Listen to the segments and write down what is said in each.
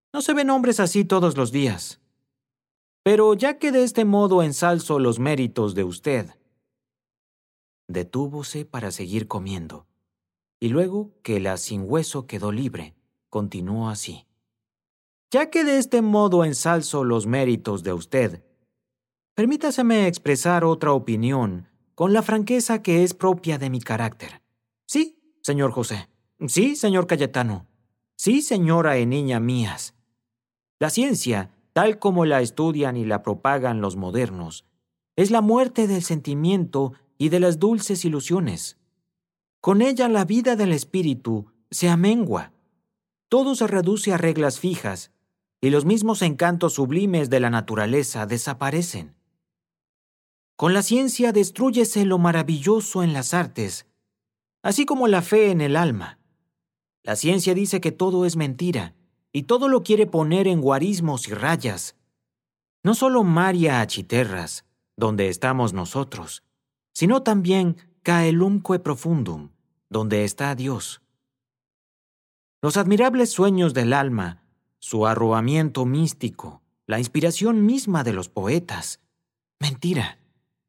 No se ven hombres así todos los días. Pero ya que de este modo ensalzo los méritos de usted. Detúvose para seguir comiendo, y luego que la sin hueso quedó libre, continuó así. Ya que de este modo ensalzo los méritos de usted, permítaseme expresar otra opinión con la franqueza que es propia de mi carácter. Sí, señor José. Sí, señor Cayetano. Sí, señora y niña mías. La ciencia, tal como la estudian y la propagan los modernos, es la muerte del sentimiento y de las dulces ilusiones. Con ella la vida del espíritu se amengua. Todo se reduce a reglas fijas, y los mismos encantos sublimes de la naturaleza desaparecen. Con la ciencia destrúyese lo maravilloso en las artes, así como la fe en el alma. La ciencia dice que todo es mentira, y todo lo quiere poner en guarismos y rayas. No solo Maria Achiterras, donde estamos nosotros, sino también Caelumque Profundum, donde está Dios. Los admirables sueños del alma, su arrobamiento místico, la inspiración misma de los poetas. Mentira.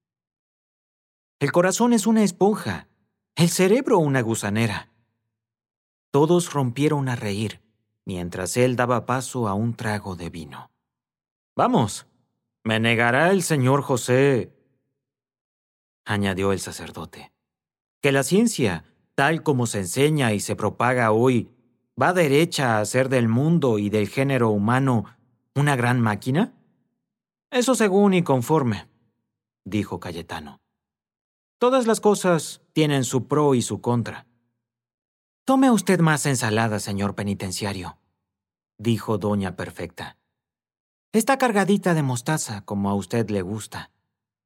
El corazón es una esponja, el cerebro una gusanera. Todos rompieron a reír, mientras él daba paso a un trago de vino. Vamos, me negará el señor José, añadió el sacerdote, que la ciencia, tal como se enseña y se propaga hoy, va derecha a hacer del mundo y del género humano una gran máquina. Eso según y conforme, dijo Cayetano. Todas las cosas tienen su pro y su contra. Tome usted más ensalada, señor penitenciario, dijo doña Perfecta. Está cargadita de mostaza, como a usted le gusta.